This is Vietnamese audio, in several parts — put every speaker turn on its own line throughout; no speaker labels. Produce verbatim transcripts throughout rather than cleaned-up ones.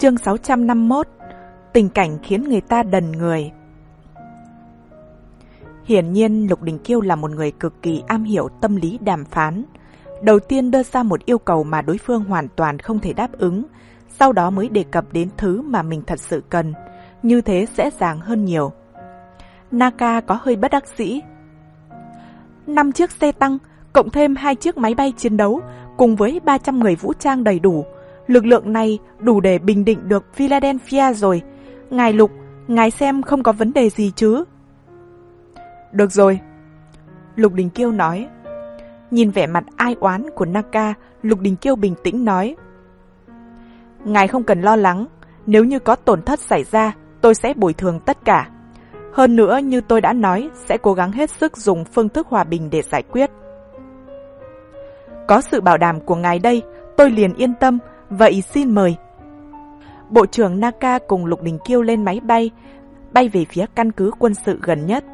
Chương sáu trăm năm mươi mốt. Tình cảnh khiến người ta đần người. Hiển nhiên Lục Đình Kiêu là một người cực kỳ am hiểu tâm lý đàm phán. Đầu tiên đưa ra một yêu cầu mà đối phương hoàn toàn không thể đáp ứng, sau đó mới đề cập đến thứ mà mình thật sự cần. Như thế dễ dàng hơn nhiều. Naka có hơi bất đắc dĩ. năm chiếc xe tăng, cộng thêm hai chiếc máy bay chiến đấu, cùng với ba trăm người vũ trang đầy đủ. Lực lượng này đủ để bình định được Philadelphia rồi. Ngài Lục, ngài xem không có vấn đề gì chứ? Được rồi, Lục Đình Kiêu nói. Nhìn vẻ mặt ai oán của Naka, Lục Đình Kiêu bình tĩnh nói. Ngài không cần lo lắng, nếu như có tổn thất xảy ra, tôi sẽ bồi thường tất cả. Hơn nữa, như tôi đã nói, sẽ cố gắng hết sức dùng phương thức hòa bình để giải quyết. Có sự bảo đảm của ngài đây, tôi liền yên tâm, vậy xin mời. Bộ trưởng Naka cùng Lục Đình Kiêu lên máy bay, bay về phía căn cứ quân sự gần nhất.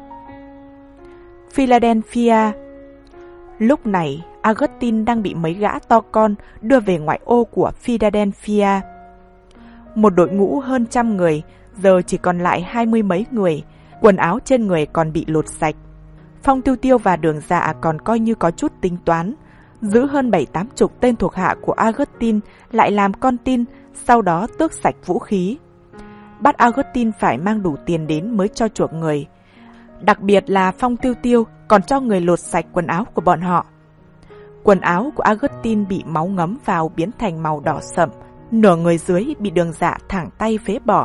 Philadelphia. Lúc này, Augustine đang bị mấy gã to con đưa về ngoại ô của Philadelphia. Một đội ngũ hơn trăm người, giờ chỉ còn lại hai mươi mấy người, quần áo trên người còn bị lột sạch. Phong Tiêu Tiêu và Đường Dạ còn coi như có chút tính toán, giữ hơn bảy tám chục tên thuộc hạ của Augustine lại làm con tin, sau đó tước sạch vũ khí. Bắt Augustine phải mang đủ tiền đến mới cho chuộc người. Đặc biệt là Phong Tiêu Tiêu còn cho người lột sạch quần áo của bọn họ. Quần áo của Augustine bị máu ngấm vào biến thành màu đỏ sậm, nửa người dưới bị Đường Dạ thẳng tay phế bỏ.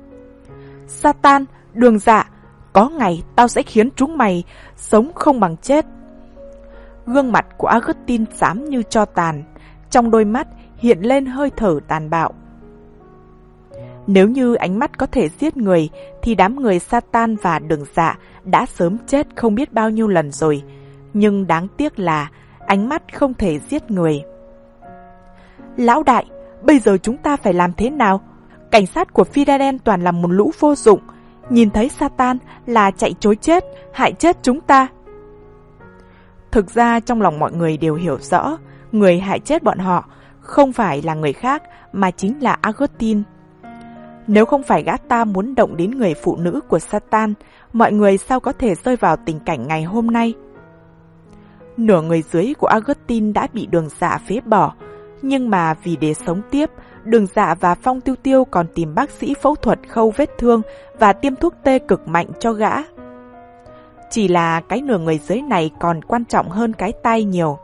Satan, Đường Dạ, có ngày tao sẽ khiến chúng mày sống không bằng chết. Gương mặt của Augustine xám như tro tàn, trong đôi mắt hiện lên hơi thở tàn bạo. Nếu như ánh mắt có thể giết người, thì đám người Satan và Đường Dạ đã sớm chết không biết bao nhiêu lần rồi. Nhưng đáng tiếc là ánh mắt không thể giết người. Lão đại, bây giờ chúng ta phải làm thế nào? Cảnh sát của Philadelphia toàn là một lũ vô dụng. Nhìn thấy Satan là chạy trối chết, hại chết chúng ta. Thực ra trong lòng mọi người đều hiểu rõ, người hại chết bọn họ không phải là người khác mà chính là Augustine. Nếu không phải gã ta muốn động đến người phụ nữ của Satan, mọi người sao có thể rơi vào tình cảnh ngày hôm nay? Nửa người dưới của Augustine đã bị Đường Dạ phế bỏ, nhưng mà vì để sống tiếp, Đường Dạ và Phong Tiêu Tiêu còn tìm bác sĩ phẫu thuật khâu vết thương và tiêm thuốc tê cực mạnh cho gã. Chỉ là cái nửa người dưới này còn quan trọng hơn cái tay nhiều.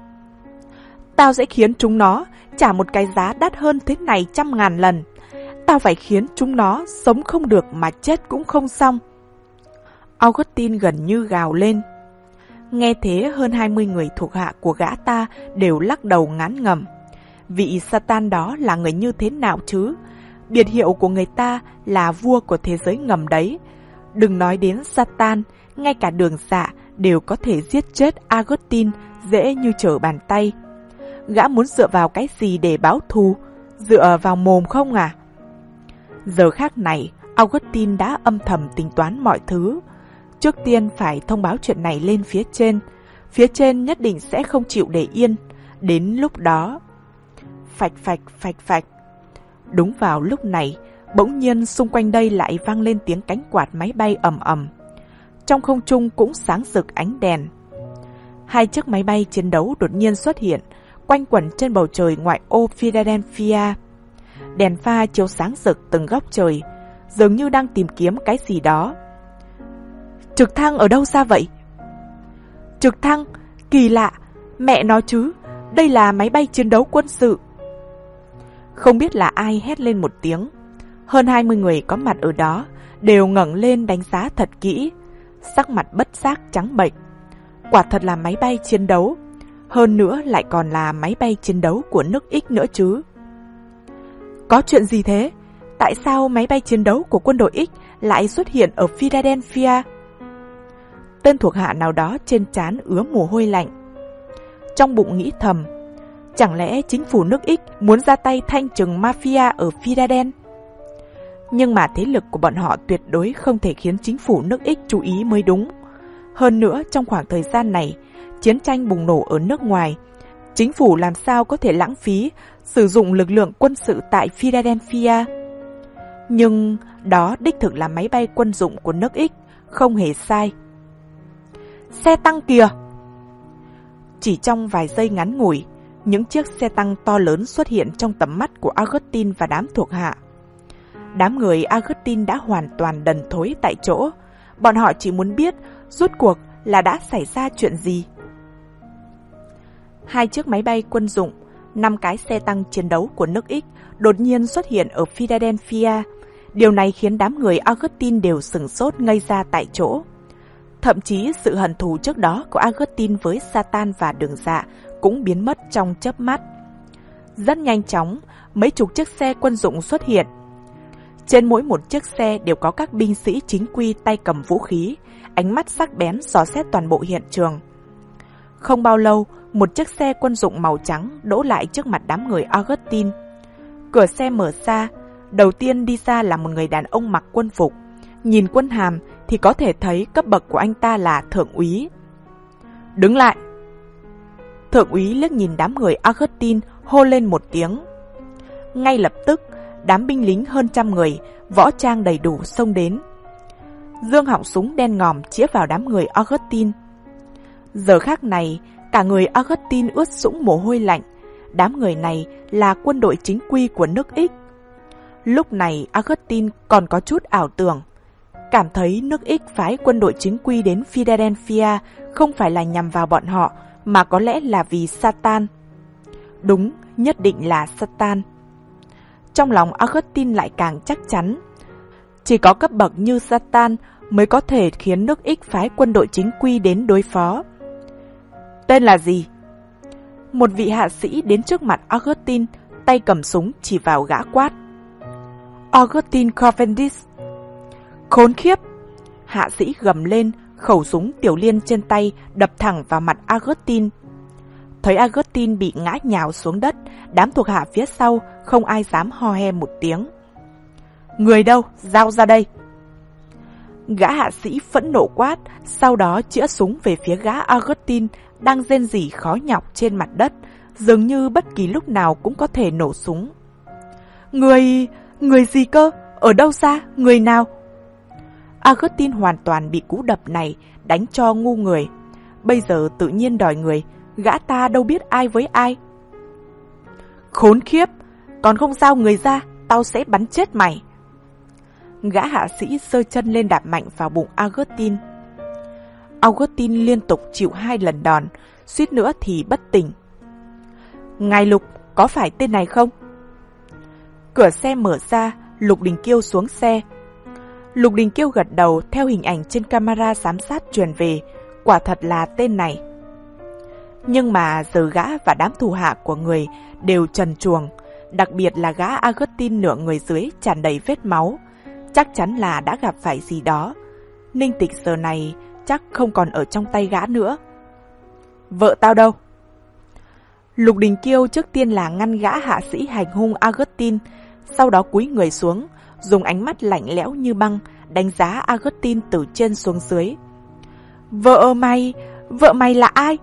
Tao sẽ khiến chúng nó trả một cái giá đắt hơn thế này trăm ngàn lần. Tao phải khiến chúng nó sống không được mà chết cũng không xong. Augustine gần như gào lên. Nghe thế, hơn hai mươi người thuộc hạ của gã ta đều lắc đầu ngán ngẩm. Vị Satan đó là người như thế nào chứ? Biệt hiệu của người ta là vua của thế giới ngầm đấy. Đừng nói đến Satan, ngay cả Đường Dạ đều có thể giết chết Augustine dễ như trở bàn tay. Gã muốn dựa vào cái gì để báo thù? Dựa vào mồm không à? Giờ khác này, Augustine đã âm thầm tính toán mọi thứ. Trước tiên phải thông báo chuyện này lên phía trên. Phía trên nhất định sẽ không chịu để yên. Đến lúc đó... Phạch phạch phạch phạch. Đúng vào lúc này, bỗng nhiên xung quanh đây lại vang lên tiếng cánh quạt máy bay ầm ầm. Trong không trung cũng sáng rực ánh đèn. Hai chiếc máy bay chiến đấu đột nhiên xuất hiện, quanh quẩn trên bầu trời ngoại ô Philadelphia. Đèn pha chiếu sáng rực từng góc trời, dường như đang tìm kiếm cái gì đó. Trực thăng ở đâu ra vậy? Trực thăng? Kỳ lạ, mẹ nói chứ, đây là máy bay chiến đấu quân sự. Không biết là ai hét lên một tiếng. Hơn hai mươi người có mặt ở đó đều ngẩng lên đánh giá thật kỹ, sắc mặt bất giác trắng bệch. Quả thật là máy bay chiến đấu, hơn nữa lại còn là máy bay chiến đấu của nước X nữa chứ. Có chuyện gì thế? Tại sao máy bay chiến đấu của quân đội X lại xuất hiện ở Philadelphia? Tên thuộc hạ nào đó trên trán ứa mồ hôi lạnh. Trong bụng nghĩ thầm, chẳng lẽ chính phủ nước X muốn ra tay thanh trừng mafia ở Philadelphia? Nhưng mà thế lực của bọn họ tuyệt đối không thể khiến chính phủ nước X chú ý mới đúng. Hơn nữa, trong khoảng thời gian này, chiến tranh bùng nổ ở nước ngoài, Chính phủ làm sao có thể lãng phí sử dụng lực lượng quân sự tại Philadelphia? Nhưng đó đích thực là máy bay quân dụng của nước X, không hề sai. Xe tăng kìa! Chỉ trong vài giây ngắn ngủi, những chiếc xe tăng to lớn xuất hiện trong tầm mắt của Augustine và đám thuộc hạ. Đám người Augustine đã hoàn toàn đần thối tại chỗ. Bọn họ chỉ muốn biết rốt cuộc là đã xảy ra chuyện gì. Hai chiếc máy bay quân dụng, năm cái xe tăng chiến đấu của nước X đột nhiên xuất hiện ở Philadelphia. Điều này khiến đám người Augustine đều sửng sốt ngây ra tại chỗ. Thậm chí sự hận thù trước đó của Augustine với Satan và Đường Dạ cũng biến mất trong chớp mắt. Rất nhanh chóng, mấy chục chiếc xe quân dụng xuất hiện. Trên mỗi một chiếc xe đều có các binh sĩ chính quy tay cầm vũ khí, ánh mắt sắc bén dò xét toàn bộ hiện trường. Không bao lâu, một chiếc xe quân dụng màu trắng đỗ lại trước mặt đám người Augustine. Cửa xe mở ra, đầu tiên đi ra là một người đàn ông mặc quân phục. Nhìn quân hàm thì có thể thấy cấp bậc của anh ta là thượng úy. Đứng lại! Thượng úy liếc nhìn đám người Augustine, hô lên một tiếng. Ngay lập tức, đám binh lính hơn trăm người, võ trang đầy đủ xông đến. Dương họng súng đen ngòm chĩa vào đám người Augustine. Giờ khắc này, cả người Augustine ướt sũng mồ hôi lạnh. Đám người này là quân đội chính quy của nước X. Lúc này Augustine còn có chút ảo tưởng, cảm thấy nước X phái quân đội chính quy đến Philadelphia không phải là nhằm vào bọn họ, mà có lẽ là vì Satan. Đúng, nhất định là Satan. Trong lòng Augustine lại càng chắc chắn. Chỉ có cấp bậc như Satan mới có thể khiến nước X phái quân đội chính quy đến đối phó. Tên là gì? Một vị hạ sĩ đến trước mặt Augustine, tay cầm súng chỉ vào gã quát. Augustine Cavendish. Khốn khiếp! Hạ sĩ gầm lên, khẩu súng tiểu liên trên tay đập thẳng vào mặt Augustine. Thấy Augustine bị ngã nhào xuống đất, đám thuộc hạ phía sau không ai dám ho he một tiếng. Người đâu? Giao ra đây! Gã hạ sĩ phẫn nộ quát, sau đó chĩa súng về phía gã Augustine đang rên rỉ khó nhọc trên mặt đất, dường như bất kỳ lúc nào cũng có thể nổ súng. Người... người gì cơ? Ở đâu ra? Người nào? Augustine hoàn toàn bị cú đập này đánh cho ngu người. Bây giờ tự nhiên đòi người, gã ta đâu biết ai với ai. Khốn khiếp! Còn không giao người ra, tao sẽ bắn chết mày! Gã hạ sĩ giơ chân lên đạp mạnh vào bụng Augustine. Augustine liên tục chịu hai lần đòn, suýt nữa thì bất tỉnh. Ngài Lục, có phải tên này không? Cửa xe mở ra, Lục Đình Kiêu xuống xe. Lục Đình Kiêu gật đầu theo hình ảnh trên camera giám sát truyền về, quả thật là tên này. Nhưng mà giờ gã và đám thủ hạ của người đều trần truồng, đặc biệt là gã Augustine nửa người dưới tràn đầy vết máu, chắc chắn là đã gặp phải gì đó. Ninh Tịch giờ này chắc không còn ở trong tay gã nữa. Vợ tao đâu? Lục Đình Kiêu trước tiên là ngăn gã hạ sĩ hành hung Augustine, sau đó cúi người xuống, dùng ánh mắt lạnh lẽo như băng đánh giá Augustine từ trên xuống dưới. Vợ mày, vợ mày là ai?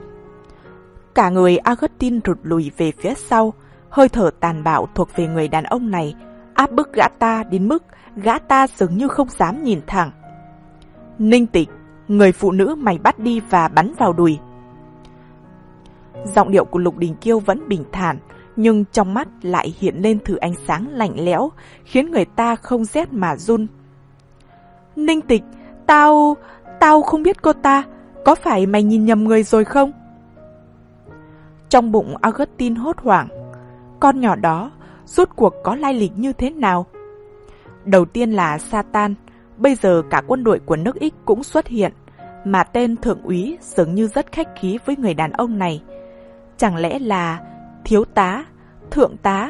Cả người Augustine rụt lùi về phía sau, hơi thở tàn bạo thuộc về người đàn ông này áp bức gã ta đến mức gã ta dường như không dám nhìn thẳng. Ninh Tịch, người phụ nữ mày bắt đi và bắn vào đùi. Giọng điệu của Lục Đình Kiêu vẫn bình thản, nhưng trong mắt lại hiện lên thử ánh sáng lạnh lẽo, khiến người ta không rét mà run. Ninh Tịch, tao... tao không biết cô ta, có phải mày nhìn nhầm người rồi không? Trong bụng Augustine hốt hoảng, con nhỏ đó rốt cuộc có lai lịch như thế nào? Đầu tiên là Satan, bây giờ cả quân đội của nước X cũng xuất hiện, mà tên thượng úy dường như rất khách khí với người đàn ông này. Chẳng lẽ là thiếu tá, thượng tá?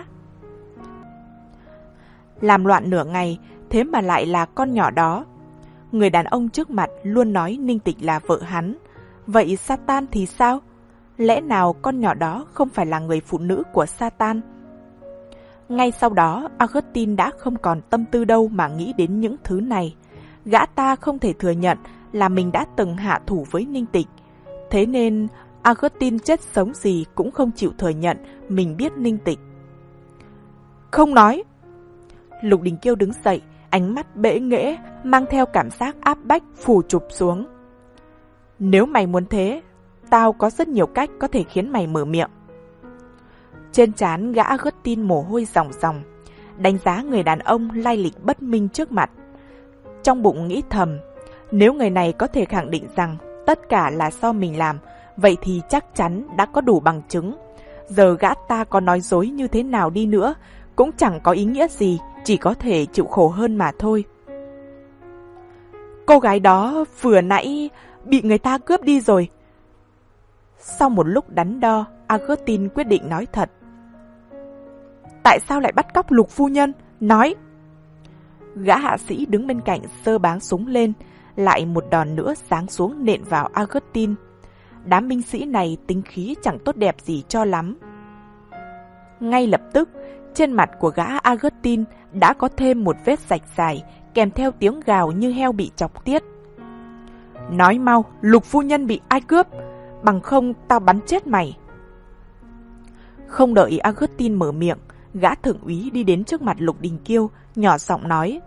Làm loạn nửa ngày, thế mà lại là con nhỏ đó. Người đàn ông trước mặt luôn nói Ninh Tịch là vợ hắn. Vậy Satan thì sao? Lẽ nào con nhỏ đó không phải là người phụ nữ của Satan? Ngay sau đó, Augustine đã không còn tâm tư đâu mà nghĩ đến những thứ này. Gã ta không thể thừa nhận là mình đã từng hạ thủ với Ninh Tịch. Thế nên, Augustine chết sống gì cũng không chịu thừa nhận mình biết Ninh Tịch. Không nói. Lục Đình Kiêu đứng dậy, ánh mắt bẽ nghễ, mang theo cảm giác áp bách phủ chụp xuống. Nếu mày muốn thế, tao có rất nhiều cách có thể khiến mày mở miệng. Trên trán gã Augustine mồ hôi ròng ròng, đánh giá người đàn ông lai lịch bất minh trước mặt. Trong bụng nghĩ thầm, nếu người này có thể khẳng định rằng tất cả là do mình làm, vậy thì chắc chắn đã có đủ bằng chứng. Giờ gã ta có nói dối như thế nào đi nữa, cũng chẳng có ý nghĩa gì, chỉ có thể chịu khổ hơn mà thôi. Cô gái đó vừa nãy bị người ta cướp đi rồi. Sau một lúc đắn đo, Augustine quyết định nói thật. Tại sao lại bắt cóc Lục phu nhân? Nói. Gã hạ sĩ đứng bên cạnh giơ báng súng lên, lại một đòn nữa giáng xuống nện vào Augustine. Đám binh sĩ này tính khí chẳng tốt đẹp gì cho lắm. Ngay lập tức, trên mặt của gã Augustine đã có thêm một vết rạch dài, kèm theo tiếng gào như heo bị chọc tiết. Nói mau, Lục phu nhân bị ai cướp? Bằng không tao bắn chết mày. Không đợi Augustine mở miệng, gã thượng úy đi đến trước mặt Lục Đình Kiêu, nhỏ giọng nói.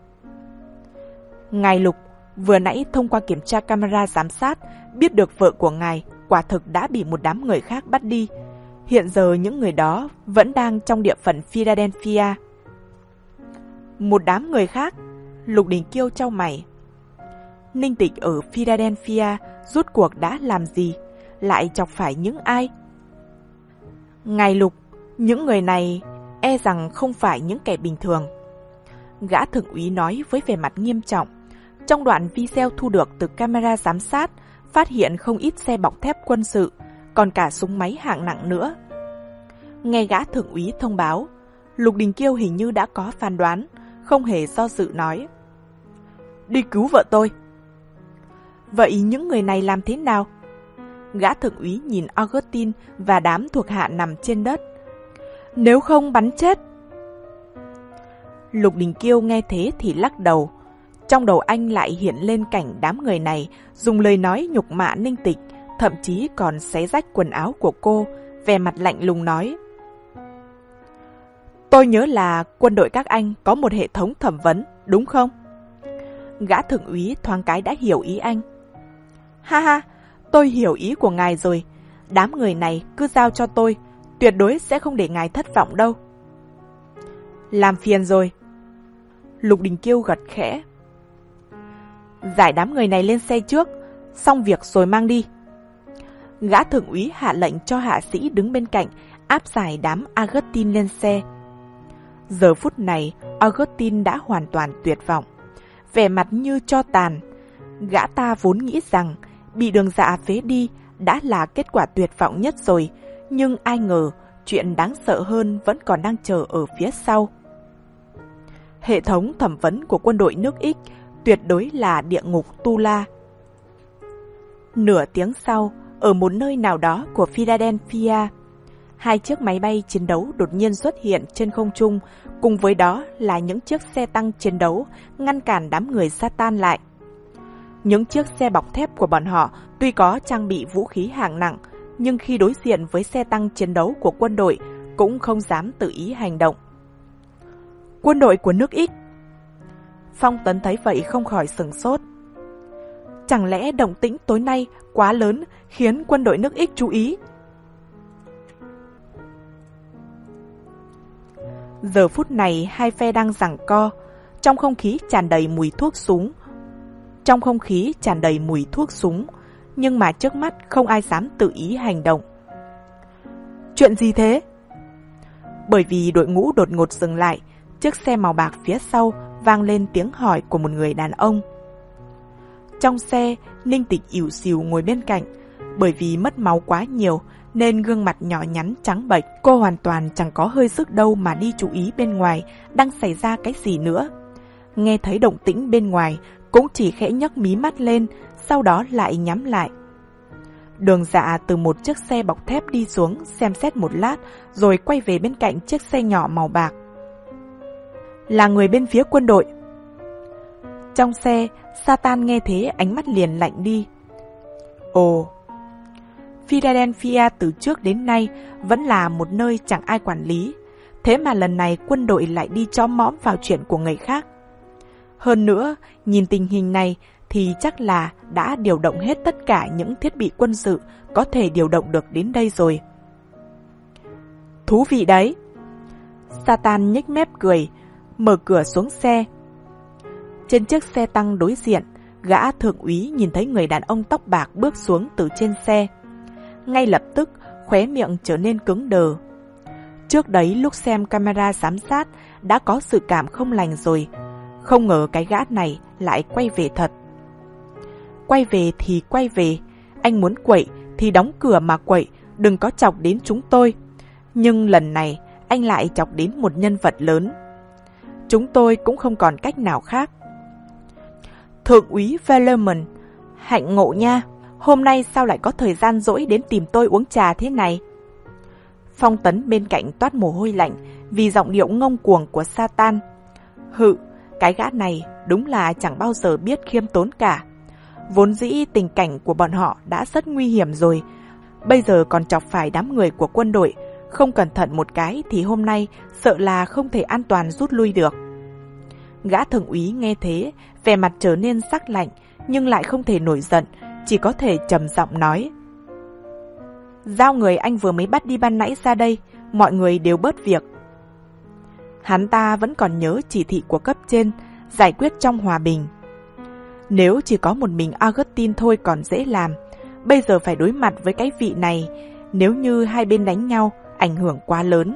Ngài Lục, vừa nãy thông qua kiểm tra camera giám sát, biết được vợ của ngài quả thực đã bị một đám người khác bắt đi. Hiện giờ những người đó vẫn đang trong địa phận Philadelphia. Một đám người khác? Lục Đình Kiêu chau mày. Ninh Tịch ở Philadelphia rốt cuộc đã làm gì? Lại chọc phải những ai? Ngài Lục, những người này e rằng không phải những kẻ bình thường. Gã thượng úy nói với vẻ mặt nghiêm trọng. Trong đoạn video thu được từ camera giám sát, phát hiện không ít xe bọc thép quân sự, còn cả súng máy hạng nặng nữa. Nghe gã thượng úy thông báo, Lục Đình Kiêu hình như đã có phán đoán, không hề do dự nói. Đi cứu vợ tôi. Vậy những người này làm thế nào? Gã thượng úy nhìn Augustine và đám thuộc hạ nằm trên đất. Nếu không bắn chết. Lục Đình Kiêu nghe thế thì lắc đầu. Trong đầu anh lại hiện lên cảnh đám người này dùng lời nói nhục mạ Ninh Tịch, thậm chí còn xé rách quần áo của cô, vẻ mặt lạnh lùng nói. Tôi nhớ là quân đội các anh có một hệ thống thẩm vấn, đúng không? Gã thượng úy thoáng cái đã hiểu ý anh. Ha ha, tôi hiểu ý của ngài rồi. Đám người này cứ giao cho tôi, tuyệt đối sẽ không để ngài thất vọng đâu. Làm phiền rồi. Lục Đình Kiêu gật khẽ. Giải đám người này lên xe trước, xong việc rồi mang đi. Gã thượng úy hạ lệnh cho hạ sĩ đứng bên cạnh áp giải đám Augustine lên xe. Giờ phút này, Augustine đã hoàn toàn tuyệt vọng, vẻ mặt như tro tàn. Gã ta vốn nghĩ rằng bị đường dạ phế đi đã là kết quả tuyệt vọng nhất rồi, nhưng ai ngờ chuyện đáng sợ hơn vẫn còn đang chờ ở phía sau. Hệ thống thẩm vấn của quân đội nước X tuyệt đối là địa ngục Tu La. Nửa tiếng sau, ở một nơi nào đó của Philadelphia, hai chiếc máy bay chiến đấu đột nhiên xuất hiện trên không trung, cùng với đó là những chiếc xe tăng chiến đấu ngăn cản đám người Satan lại. Những chiếc xe bọc thép của bọn họ tuy có trang bị vũ khí hạng nặng, nhưng khi đối diện với xe tăng chiến đấu của quân đội cũng không dám tự ý hành động. Quân đội của nước X. Phong Tấn thấy vậy không khỏi sửng sốt. Chẳng lẽ động tĩnh tối nay quá lớn khiến quân đội nước X chú ý? Giờ phút này hai phe đang giằng co, trong không khí tràn đầy mùi thuốc súng. Trong không khí tràn đầy mùi thuốc súng, nhưng mà trước mắt không ai dám tự ý hành động. Chuyện gì thế? Bởi vì đội ngũ đột ngột dừng lại, chiếc xe màu bạc phía sau vang lên tiếng hỏi của một người đàn ông. Trong xe, Ninh Tịch ỉu xìu ngồi bên cạnh, bởi vì mất máu quá nhiều nên gương mặt nhỏ nhắn trắng bệch, cô hoàn toàn chẳng có hơi sức đâu mà đi chú ý bên ngoài đang xảy ra cái gì nữa. Nghe thấy động tĩnh bên ngoài, cũng chỉ khẽ nhấc mí mắt lên, sau đó lại nhắm lại. Đường Dạ từ một chiếc xe bọc thép đi xuống, xem xét một lát, rồi quay về bên cạnh chiếc xe nhỏ màu bạc. Là người bên phía quân đội. Trong xe, Satan nghe thế ánh mắt liền lạnh đi. Ồ. Philadelphia từ trước đến nay vẫn là một nơi chẳng ai quản lý. Thế mà lần này quân đội lại đi chóm mõm vào chuyện của người khác. Hơn nữa, nhìn tình hình này thì chắc là đã điều động hết tất cả những thiết bị quân sự có thể điều động được đến đây rồi. Thú vị đấy. Satan nhếch mép cười, mở cửa xuống xe. Trên chiếc xe tăng đối diện, gã thượng úy nhìn thấy người đàn ông tóc bạc bước xuống từ trên xe. Ngay lập tức, khóe miệng trở nên cứng đờ. Trước đấy lúc xem camera giám sát đã có sự cảm không lành rồi. Không ngờ cái gã này lại quay về thật. Quay về thì quay về, anh muốn quậy thì đóng cửa mà quậy, đừng có chọc đến chúng tôi. Nhưng lần này anh lại chọc đến một nhân vật lớn. Chúng tôi cũng không còn cách nào khác. Thượng úy Vellerman, hạnh ngộ nha, hôm nay sao lại có thời gian rỗi đến tìm tôi uống trà thế này? Phong Tấn bên cạnh toát mồ hôi lạnh vì giọng điệu ngông cuồng của Satan. Hự, cái gã này đúng là chẳng bao giờ biết khiêm tốn cả. Vốn dĩ tình cảnh của bọn họ đã rất nguy hiểm rồi, bây giờ còn chọc phải đám người của quân đội, không cẩn thận một cái thì hôm nay sợ là không thể an toàn rút lui được. Gã thượng úy nghe thế, vẻ mặt trở nên sắc lạnh, nhưng lại không thể nổi giận, chỉ có thể trầm giọng nói. Giao người anh vừa mới bắt đi ban nãy ra đây, mọi người đều bớt việc. Hắn ta vẫn còn nhớ chỉ thị của cấp trên, giải quyết trong hòa bình. Nếu chỉ có một mình Augustine thôi còn dễ làm, bây giờ phải đối mặt với cái vị này, nếu như hai bên đánh nhau, ảnh hưởng quá lớn.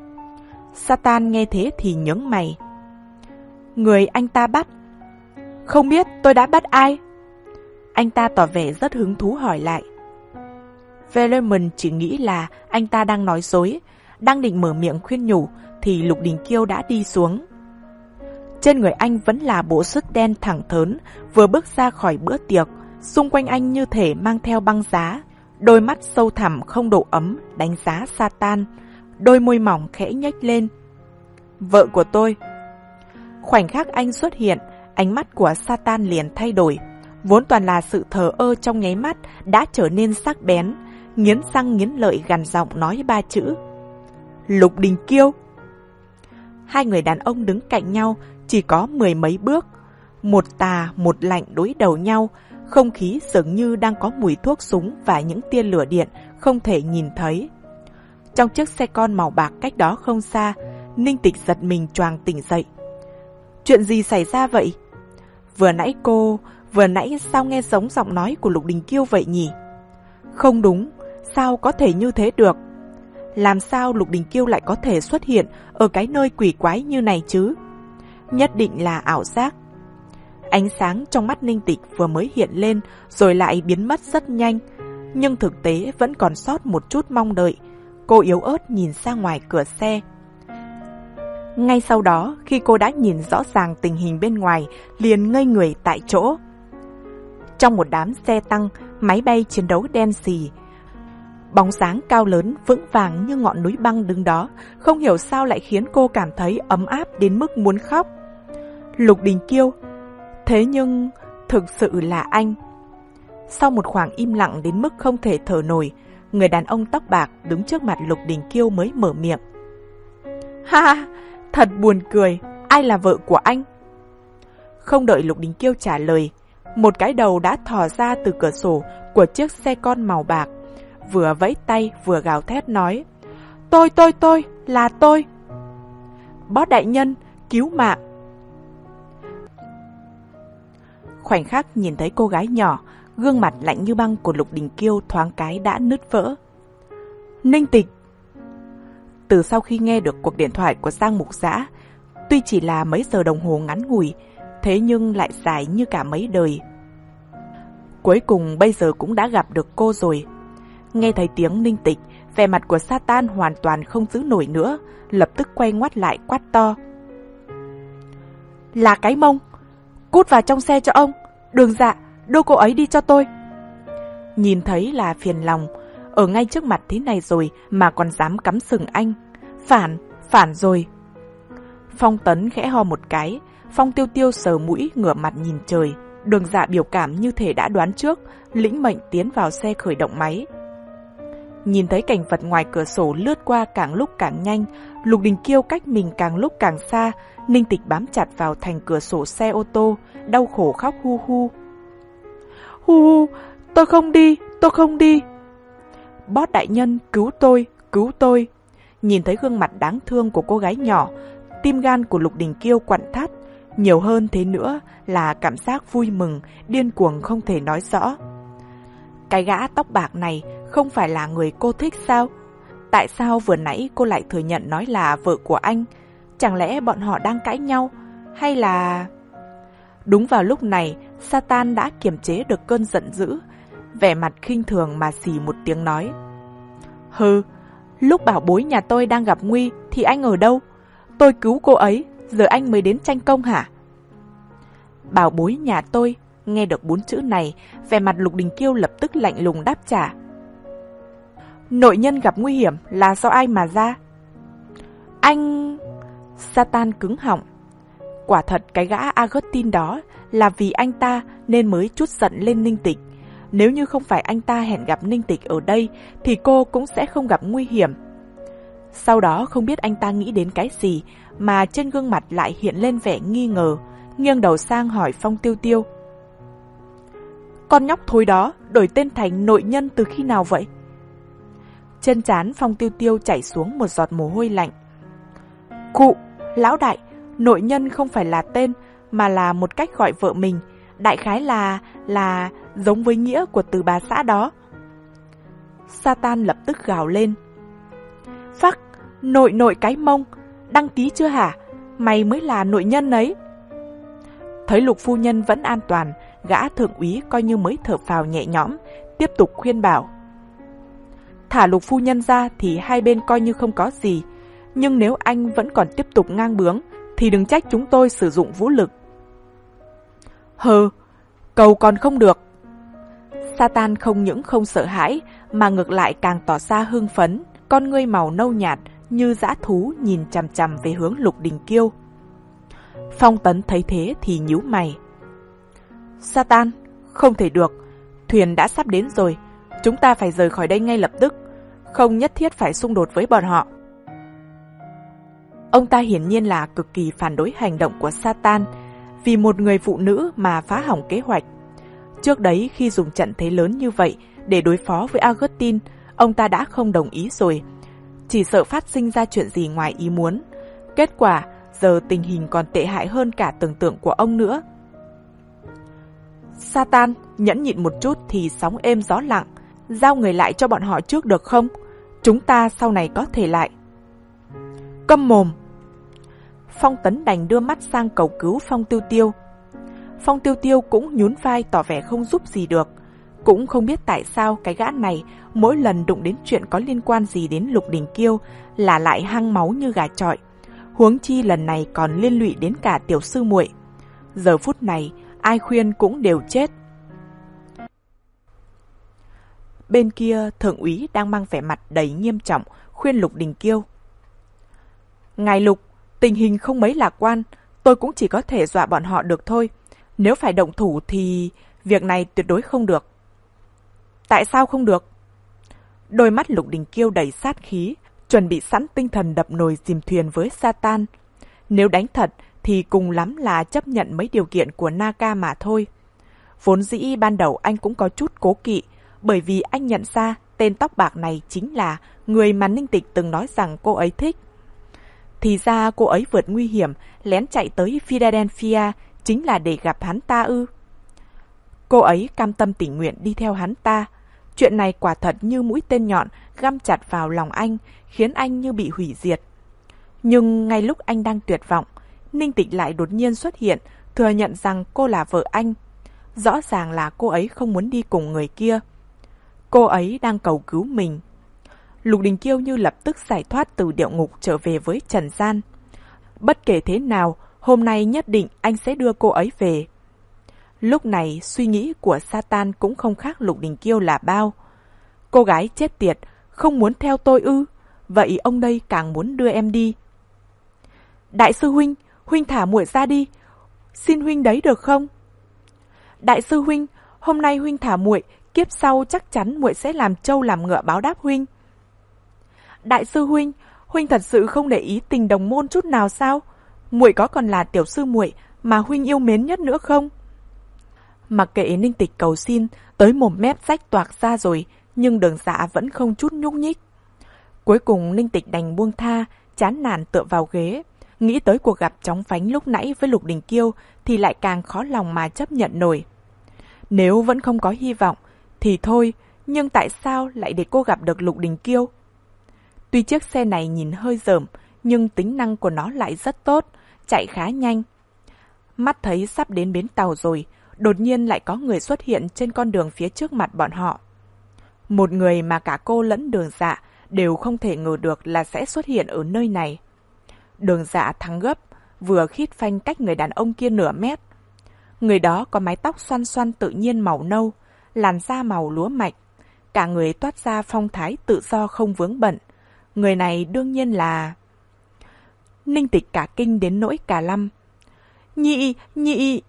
Satan nghe thế thì nhướng mày. Người anh ta bắt? Không biết tôi đã bắt ai? Anh ta tỏ vẻ rất hứng thú hỏi lại. Vellerman chỉ nghĩ là anh ta đang nói dối, đang định mở miệng khuyên nhủ thì Lục Đình Kiêu đã đi xuống. Trên người anh vẫn là bộ sứt đen thẳng thớn, vừa bước ra khỏi bữa tiệc, xung quanh anh như thể mang theo băng giá, đôi mắt sâu thẳm không độ ấm đánh giá Satan, đôi môi mỏng khẽ nhếch lên. Vợ của tôi. Khoảnh khắc anh xuất hiện, ánh mắt của Satan liền thay đổi, vốn toàn là sự thờ ơ trong nháy mắt đã trở nên sắc bén, nghiến răng nghiến lợi gằn giọng nói ba chữ. Lục Đình Kiêu. Hai người đàn ông đứng cạnh nhau chỉ có mười mấy bước, một tà một lạnh đối đầu nhau, không khí dường như đang có mùi thuốc súng và những tia lửa điện không thể nhìn thấy. Trong chiếc xe con màu bạc cách đó không xa, Ninh Tịch giật mình choàng tỉnh dậy. Chuyện gì xảy ra vậy? Vừa nãy cô, vừa nãy sao nghe giống giọng nói của Lục Đình Kiêu vậy nhỉ? Không đúng, sao có thể như thế được? Làm sao Lục Đình Kiêu lại có thể xuất hiện ở cái nơi quỷ quái như này chứ? Nhất định là ảo giác. Ánh sáng trong mắt Ninh Tịch vừa mới hiện lên rồi lại biến mất rất nhanh, nhưng thực tế vẫn còn sót một chút mong đợi. Cô yếu ớt nhìn ra ngoài cửa xe. Ngay sau đó, khi cô đã nhìn rõ ràng tình hình bên ngoài, liền ngây người tại chỗ. Trong một đám xe tăng, máy bay chiến đấu đen xì, bóng dáng cao lớn vững vàng như ngọn núi băng đứng đó, không hiểu sao lại khiến cô cảm thấy ấm áp đến mức muốn khóc. Lục Đình Kiêu. Thế nhưng, thực sự là anh. Sau một khoảng im lặng đến mức không thể thở nổi, người đàn ông tóc bạc đứng trước mặt Lục Đình Kiêu mới mở miệng. Ha ha, thật buồn cười, ai là vợ của anh? Không đợi Lục Đình Kiêu trả lời, một cái đầu đã thò ra từ cửa sổ của chiếc xe con màu bạc, vừa vẫy tay vừa gào thét nói. Tôi, tôi, tôi, là tôi. Bó đại nhân, cứu mạng. Khoảnh khắc nhìn thấy cô gái nhỏ, gương mặt lạnh như băng của Lục Đình Kiêu thoáng cái đã nứt vỡ. Ninh Tịch. Từ sau khi nghe được cuộc điện thoại của Giang Mục Dã, tuy chỉ là mấy giờ đồng hồ ngắn ngủi, thế nhưng lại dài như cả mấy đời. Cuối cùng bây giờ cũng đã gặp được cô rồi. Nghe thấy tiếng Ninh Tịch, vẻ mặt của Satan hoàn toàn không giữ nổi nữa, lập tức quay ngoắt lại quát to. Là cái mông! Cút vào trong xe cho ông! Đường Dạ, đưa cô ấy đi cho tôi! Nhìn thấy là phiền lòng, ở ngay trước mặt thế này rồi mà còn dám cắm sừng anh. Phản, phản rồi! Phong Tấn khẽ ho một cái, Phong Tiêu Tiêu sờ mũi ngửa mặt nhìn trời. Đường Dạ biểu cảm như thể đã đoán trước, lĩnh mệnh tiến vào xe khởi động máy. Nhìn thấy cảnh vật ngoài cửa sổ lướt qua càng lúc càng nhanh, Lục Đình Kiêu cách mình càng lúc càng xa, Ninh Tịch bám chặt vào thành cửa sổ xe ô tô, đau khổ khóc hu hu. Hu hu, tôi không đi, tôi không đi. Boss đại nhân, cứu tôi, cứu tôi. Nhìn thấy gương mặt đáng thương của cô gái nhỏ, tim gan của Lục Đình Kiêu quặn thắt. Nhiều hơn thế nữa là cảm giác vui mừng, điên cuồng không thể nói rõ. Cái gã tóc bạc này không phải là người cô thích sao? Tại sao vừa nãy cô lại thừa nhận nói là vợ của anh? Chẳng lẽ bọn họ đang cãi nhau? Hay là... Đúng vào lúc này, Satan đã kiềm chế được cơn giận dữ, vẻ mặt khinh thường mà xì một tiếng nói. Hừ, lúc bảo bối nhà tôi đang gặp nguy thì anh ở đâu? Tôi cứu cô ấy, giờ anh mới đến tranh công hả? Bảo bối nhà tôi, nghe được bốn chữ này, vẻ mặt Lục Đình Kiêu lập tức lạnh lùng đáp trả. Nội nhân gặp nguy hiểm là do ai mà ra? Anh... Satan cứng họng. Quả thật cái gã Augustine đó là vì anh ta nên mới trút giận lên Ninh Tịch. Nếu như không phải anh ta hẹn gặp Ninh Tịch ở đây thì cô cũng sẽ không gặp nguy hiểm. Sau đó không biết anh ta nghĩ đến cái gì mà trên gương mặt lại hiện lên vẻ nghi ngờ, nghiêng đầu sang hỏi Phong Tiêu Tiêu. Con nhóc thối đó đổi tên thành nội nhân từ khi nào vậy? Trên trán Phong Tiêu Tiêu chảy xuống một giọt mồ hôi lạnh. Cụ, lão đại, nội nhân không phải là tên mà là một cách gọi vợ mình, đại khái là là giống với nghĩa của từ bà xã đó. Satan lập tức gào lên. Phắc, nội nội cái mông, đăng ký chưa hả? Mày mới là nội nhân ấy. Thấy Lục phu nhân vẫn an toàn, gã thượng úy coi như mới thở phào nhẹ nhõm, tiếp tục khuyên bảo. Thả Lục phu nhân ra thì hai bên coi như không có gì, nhưng nếu anh vẫn còn tiếp tục ngang bướng thì đừng trách chúng tôi sử dụng vũ lực. Hừ, cầu còn không được. Satan không những không sợ hãi mà ngược lại càng tỏ ra hưng phấn, con ngươi màu nâu nhạt như dã thú nhìn chằm chằm về hướng Lục Đình Kiêu. Phong Tấn thấy thế thì nhíu mày. Satan, không thể được, thuyền đã sắp đến rồi, chúng ta phải rời khỏi đây ngay lập tức, không nhất thiết phải xung đột với bọn họ. Ông ta hiển nhiên là cực kỳ phản đối hành động của Satan, vì một người phụ nữ mà phá hỏng kế hoạch. Trước đấy khi dùng trận thế lớn như vậy để đối phó với Augustine, ông ta đã không đồng ý rồi, chỉ sợ phát sinh ra chuyện gì ngoài ý muốn. Kết quả, giờ tình hình còn tệ hại hơn cả tưởng tượng của ông nữa. Satan, nhẫn nhịn một chút thì sóng êm gió lặng, giao người lại cho bọn họ trước được không? Chúng ta sau này có thể lại. Câm mồm! Phong Tấn đành đưa mắt sang cầu cứu Phong Tiêu Tiêu. Phong Tiêu Tiêu cũng nhún vai tỏ vẻ không giúp gì được. Cũng không biết tại sao cái gã này mỗi lần đụng đến chuyện có liên quan gì đến Lục Đình Kiêu là lại hăng máu như gà chọi. Huống chi lần này còn liên lụy đến cả tiểu sư muội. Giờ phút này ai khuyên cũng đều chết. Bên kia thượng úy đang mang vẻ mặt đầy nghiêm trọng khuyên Lục Đình Kiêu. Ngài Lục, tình hình không mấy lạc quan, tôi cũng chỉ có thể dọa bọn họ được thôi. Nếu phải động thủ thì việc này tuyệt đối không được. Tại sao không được? Đôi mắt Lục Đình Kiêu đầy sát khí, chuẩn bị sẵn tinh thần đập nồi dìm thuyền với Satan. Nếu đánh thật thì cùng lắm là chấp nhận mấy điều kiện của Naka mà thôi. Vốn dĩ ban đầu anh cũng có chút cố kỵ, bởi vì anh nhận ra tên tóc bạc này chính là người mà Ninh Tịch từng nói rằng cô ấy thích. Thì ra cô ấy vượt nguy hiểm, lén chạy tới Philadelphia chính là để gặp hắn ta ư. Cô ấy cam tâm tình nguyện đi theo hắn ta. Chuyện này quả thật như mũi tên nhọn găm chặt vào lòng anh, khiến anh như bị hủy diệt. Nhưng ngay lúc anh đang tuyệt vọng, Ninh Tịch lại đột nhiên xuất hiện, thừa nhận rằng cô là vợ anh. Rõ ràng là cô ấy không muốn đi cùng người kia. Cô ấy đang cầu cứu mình. Lục Đình Kiêu như lập tức giải thoát từ địa ngục trở về với trần gian. Bất kể thế nào, hôm nay nhất định anh sẽ đưa cô ấy về. Lúc này suy nghĩ của Satan cũng không khác Lục Đình Kiêu là bao. Cô gái chết tiệt, không muốn theo tôi ư? Vậy ông đây càng muốn đưa em đi. Đại sư huynh, huynh thả muội ra đi. Xin huynh đấy được không? Đại sư huynh, hôm nay huynh thả muội, kiếp sau chắc chắn muội sẽ làm trâu làm ngựa báo đáp huynh. Đại sư huynh, huynh thật sự không để ý tình đồng môn chút nào sao? Muội có còn là tiểu sư muội mà huynh yêu mến nhất nữa không? Mặc kệ Ninh Tịch cầu xin, tới mồm mép rách toạc ra rồi, nhưng Đường Dạ vẫn không chút nhúc nhích. Cuối cùng Ninh Tịch đành buông tha, chán nản tựa vào ghế. Nghĩ tới cuộc gặp chóng vánh lúc nãy với Lục Đình Kiêu thì lại càng khó lòng mà chấp nhận nổi. Nếu vẫn không có hy vọng thì thôi, nhưng tại sao lại để cô gặp được Lục Đình Kiêu? Tuy chiếc xe này nhìn hơi rởm, nhưng tính năng của nó lại rất tốt, chạy khá nhanh. Mắt thấy sắp đến bến tàu rồi, đột nhiên lại có người xuất hiện trên con đường phía trước mặt bọn họ. Một người mà cả cô lẫn Đường Dạ đều không thể ngờ được là sẽ xuất hiện ở nơi này. Đường Dạ thắng gấp, vừa khít phanh cách người đàn ông kia nửa mét. Người đó có mái tóc xoăn xoăn tự nhiên màu nâu, làn da màu lúa mạch. Cả người toát ra phong thái tự do không vướng bận. Người này đương nhiên là... Ninh Tịch cả kinh đến nỗi cả lăm. Nhị, nhị...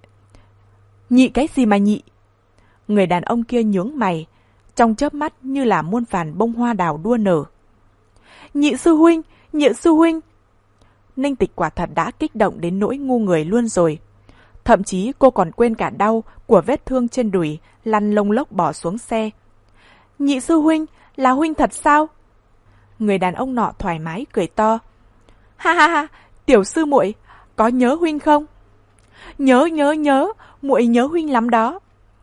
Nhị cái gì mà nhị? Người đàn ông kia nhướng mày, trong chớp mắt như là muôn vàn bông hoa đào đua nở. Nhị sư huynh, nhị sư huynh. Ninh Tịch quả thật đã kích động đến nỗi ngu người luôn rồi. Thậm chí cô còn quên cả đau của vết thương trên đùi, lăn lông lốc bỏ xuống xe. Nhị sư huynh, là huynh thật sao? Người đàn ông nọ thoải mái cười to. Ha ha ha, tiểu sư muội, có nhớ huynh không? Nhớ nhớ nhớ, muội nhớ huynh lắm đó.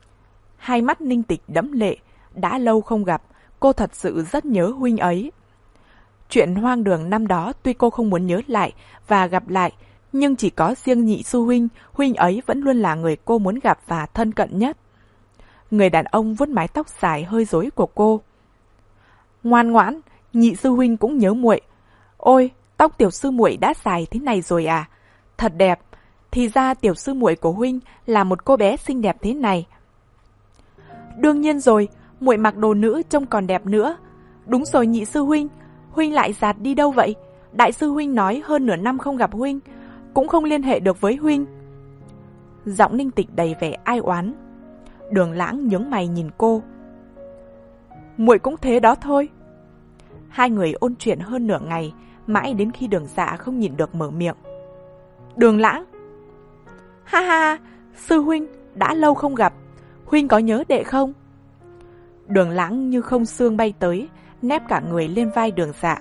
Hai mắt Ninh Tịch đẫm lệ, đã lâu không gặp, cô thật sự rất nhớ huynh ấy. Chuyện hoang đường năm đó tuy cô không muốn nhớ lại và gặp lại, nhưng chỉ có riêng nhị sư huynh, huynh ấy vẫn luôn là người cô muốn gặp và thân cận nhất. Người đàn ông vuốt mái tóc dài hơi rối của cô. Ngoan ngoãn, nhị sư huynh cũng nhớ muội. Ôi, tóc tiểu sư muội đã dài thế này rồi à? Thật đẹp. Thì ra tiểu sư muội của huynh là một cô bé xinh đẹp thế này. Đương nhiên rồi, muội mặc đồ nữ trông còn đẹp nữa. Đúng rồi nhị sư huynh, huynh lại giạt đi đâu vậy? Đại sư huynh nói hơn nửa năm không gặp huynh, cũng không liên hệ được với huynh. Giọng Ninh Tịch đầy vẻ ai oán. Đường Lãng nhướng mày nhìn cô. Muội cũng thế đó thôi. Hai người ôn chuyện hơn nửa ngày, mãi đến khi Đường Dạ không nhịn được mở miệng. Đường Lãng. Ha ha, sư huynh, đã lâu không gặp, huynh có nhớ đệ không? Đường Lãng như không xương bay tới, nép cả người lên vai Đường Dạ.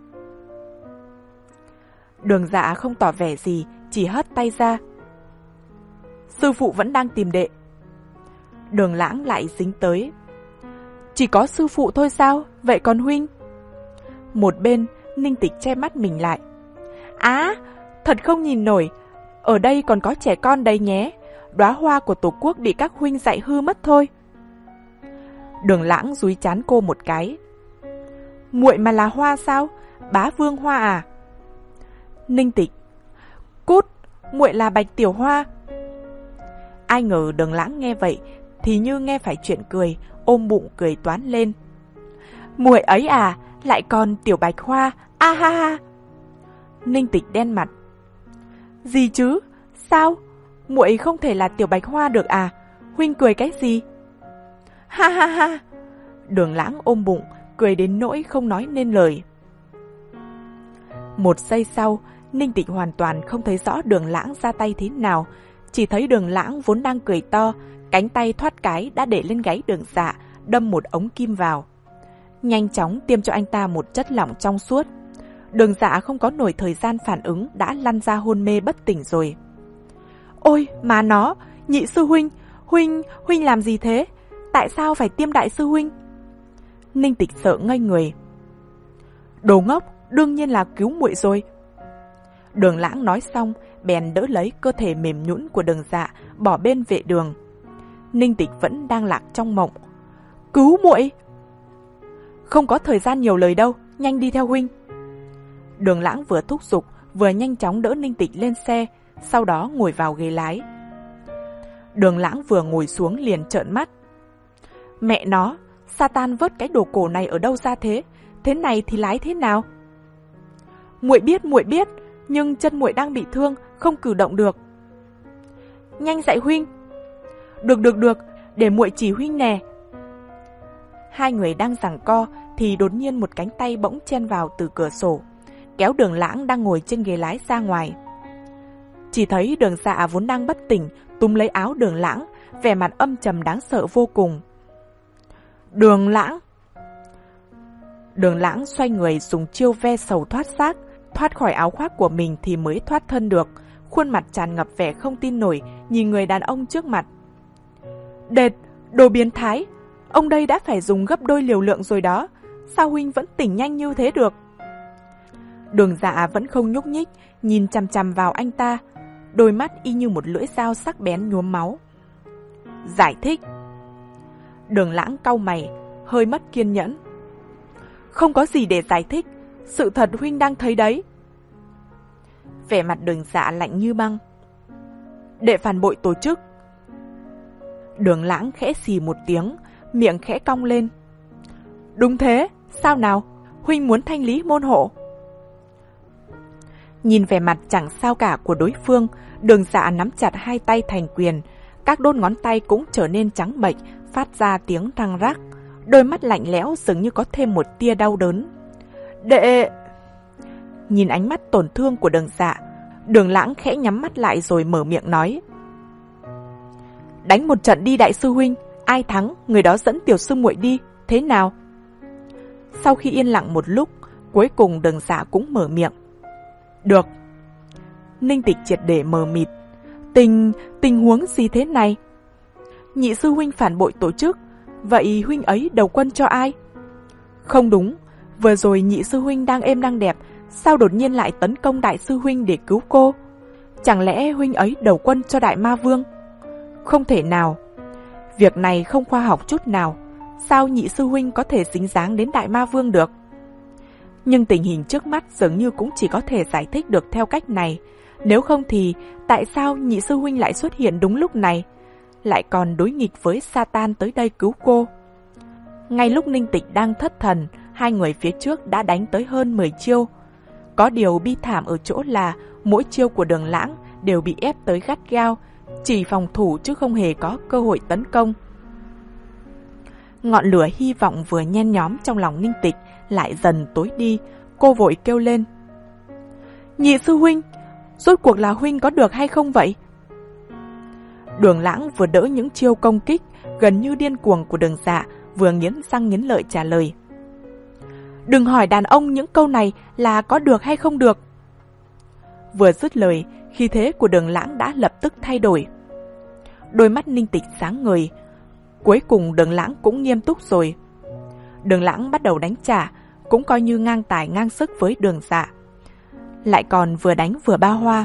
Đường Dạ không tỏ vẻ gì, chỉ hất tay ra. Sư phụ vẫn đang tìm đệ. Đường Lãng lại dính tới. Chỉ có sư phụ thôi sao, vậy còn huynh? Một bên, Ninh Tịch che mắt mình lại. Á, thật không nhìn nổi, ở đây còn có trẻ con đấy nhé, đóa hoa của tổ quốc bị các huynh dạy hư mất thôi. Đường Lãng dúi chán cô một cái. Muội mà là hoa sao? Bá Vương Hoa à? Ninh Tịch. Cút, muội là Bạch Tiểu Hoa. Ai ngờ Đường Lãng nghe vậy thì như nghe phải chuyện cười, ôm bụng cười toán lên. Muội ấy à, lại còn Tiểu Bạch Hoa, a ha ha. Ninh Tịch đen mặt. Gì chứ? Sao? Muội không thể là Tiểu Bạch Hoa được à? Huynh cười cái gì? Ha ha ha. Đường Lãng ôm bụng, cười đến nỗi không nói nên lời. Một giây sau, Ninh Tịch hoàn toàn không thấy rõ Đường Lãng ra tay thế nào, chỉ thấy Đường Lãng vốn đang cười to, cánh tay thoát cái đã để lên gáy Đường Dạ, đâm một ống kim vào. Nhanh chóng tiêm cho anh ta một chất lỏng trong suốt. Đường Dạ không có nổi thời gian phản ứng đã lăn ra hôn mê bất tỉnh rồi. Ôi, má nó, nhị sư huynh, huynh, huynh làm gì thế? Tại sao phải tiêm đại sư huynh? Ninh Tịch sợ ngây người. Đồ ngốc, đương nhiên là cứu muội rồi. Đường Lãng nói xong, bèn đỡ lấy cơ thể mềm nhũn của Đường Dạ, bỏ bên vệ đường. Ninh Tịch vẫn đang lạc trong mộng. Cứu muội! Không có thời gian nhiều lời đâu, nhanh đi theo huynh. Đường Lãng vừa thúc giục, vừa nhanh chóng đỡ Ninh Tịch lên xe, sau đó ngồi vào ghế lái. Đường Lãng vừa ngồi xuống liền trợn mắt. Mẹ nó, Satan vớt cái đồ cổ này ở đâu ra thế? Thế này thì lái thế nào? Muội biết, muội biết, nhưng chân muội đang bị thương, không cử động được. Nhanh dạy huynh. Được được được, để muội chỉ huynh nè. hai người đang giằng co thì đột nhiên một cánh tay bỗng chen vào từ cửa sổ, kéo Đường Lãng đang ngồi trên ghế lái ra ngoài. Chỉ thấy Đường Dạ vốn đang bất tỉnh túm lấy áo Đường Lãng, vẻ mặt âm trầm đáng sợ vô cùng. Đường Lãng! Đường Lãng xoay người dùng chiêu ve sầu thoát xác, thoát khỏi áo khoác của mình thì mới thoát thân được, khuôn mặt tràn ngập vẻ không tin nổi nhìn người đàn ông trước mặt. Đệt, đồ biến thái! Ông đây đã phải dùng gấp đôi liều lượng rồi đó, sao huynh vẫn tỉnh nhanh như thế được? Đường Dạ vẫn không nhúc nhích, nhìn chằm chằm vào anh ta, đôi mắt y như một lưỡi dao sắc bén nhuốm máu. Giải thích. Đường Lãng cau mày, hơi mất kiên nhẫn. Không có gì để giải thích, sự thật huynh đang thấy đấy. Vẻ mặt Đường Dạ lạnh như băng. Đệ phản bội tổ chức. Đường Lãng khẽ xì một tiếng, miệng khẽ cong lên. Đúng thế, sao nào, huynh muốn thanh lý môn hộ? Nhìn vẻ mặt chẳng sao cả của đối phương, Đường Dạ nắm chặt hai tay thành quyền, các đốt ngón tay cũng trở nên trắng bệch, phát ra tiếng răng rắc, đôi mắt lạnh lẽo dường như có thêm một tia đau đớn. Đệ... Nhìn ánh mắt tổn thương của Đường Dạ, Đường Lãng khẽ nhắm mắt lại rồi mở miệng nói. Đánh một trận đi đại sư huynh, ai thắng người đó dẫn tiểu sư muội đi, thế nào? Sau khi yên lặng một lúc, cuối cùng Đường Dạ cũng mở miệng. Được. Ninh Tịch triệt để mờ mịt. Tình, tình huống gì thế này? Nhị sư huynh phản bội tổ chức, vậy huynh ấy đầu quân cho ai? Không đúng, vừa rồi nhị sư huynh đang êm đang đẹp, sao đột nhiên lại tấn công đại sư huynh để cứu cô? Chẳng lẽ huynh ấy đầu quân cho đại ma vương? Không thể nào. Việc này không khoa học chút nào. Sao nhị sư huynh có thể dính dáng đến đại ma vương được? Nhưng tình hình trước mắt dường như cũng chỉ có thể giải thích được theo cách này. Nếu không thì tại sao nhị sư huynh lại xuất hiện đúng lúc này, lại còn đối nghịch với Satan tới đây cứu cô? Ngay lúc Ninh Tịch đang thất thần, hai người phía trước đã đánh tới hơn mười chiêu. Có điều bi thảm ở chỗ là mỗi chiêu của Đường Lãng đều bị ép tới gắt gao, chỉ phòng thủ chứ không hề có cơ hội tấn công. Ngọn lửa hy vọng vừa nhen nhóm trong lòng Ninh Tịch lại dần tối đi, cô vội kêu lên. Nhị sư huynh, rốt cuộc là huynh có được hay không vậy? Đường Lãng vừa đỡ những chiêu công kích gần như điên cuồng của Đường Dạ, vừa nghiến răng nghiến lợi trả lời. Đừng hỏi đàn ông những câu này là có được hay không được. Vừa dứt lời, khí thế của Đường Lãng đã lập tức thay đổi. Đôi mắt Ninh Tịch sáng ngời. Cuối cùng Đường Lãng cũng nghiêm túc rồi. Đường Lãng bắt đầu đánh trả, cũng coi như ngang tài ngang sức với Đường Dạ. Lại còn vừa đánh vừa ba hoa.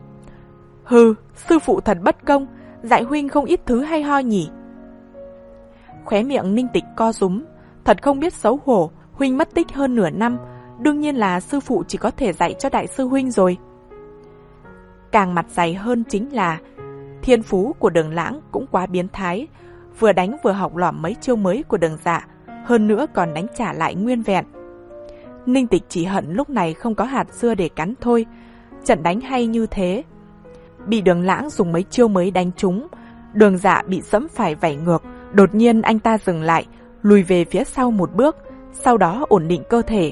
Hừ, sư phụ thật bất công, dạy huynh không ít thứ hay ho nhỉ. Khóe miệng Ninh Tịch co rúm, thật không biết xấu hổ, huynh mất tích hơn nửa năm, đương nhiên là sư phụ chỉ có thể dạy cho đại sư huynh rồi. Càng mặt dày hơn chính là thiên phú của Đường Lãng cũng quá biến thái, vừa đánh vừa học lỏm mấy chiêu mới của Đường Dạ, hơn nữa còn đánh trả lại nguyên vẹn. Ninh Tịch chỉ hận lúc này không có hạt dưa để cắn thôi. Trận đánh hay như thế, bị Đường Lãng dùng mấy chiêu mới đánh trúng, Đường Dạ bị dẫm phải vảy ngược. Đột nhiên anh ta dừng lại, lùi về phía sau một bước, sau đó ổn định cơ thể.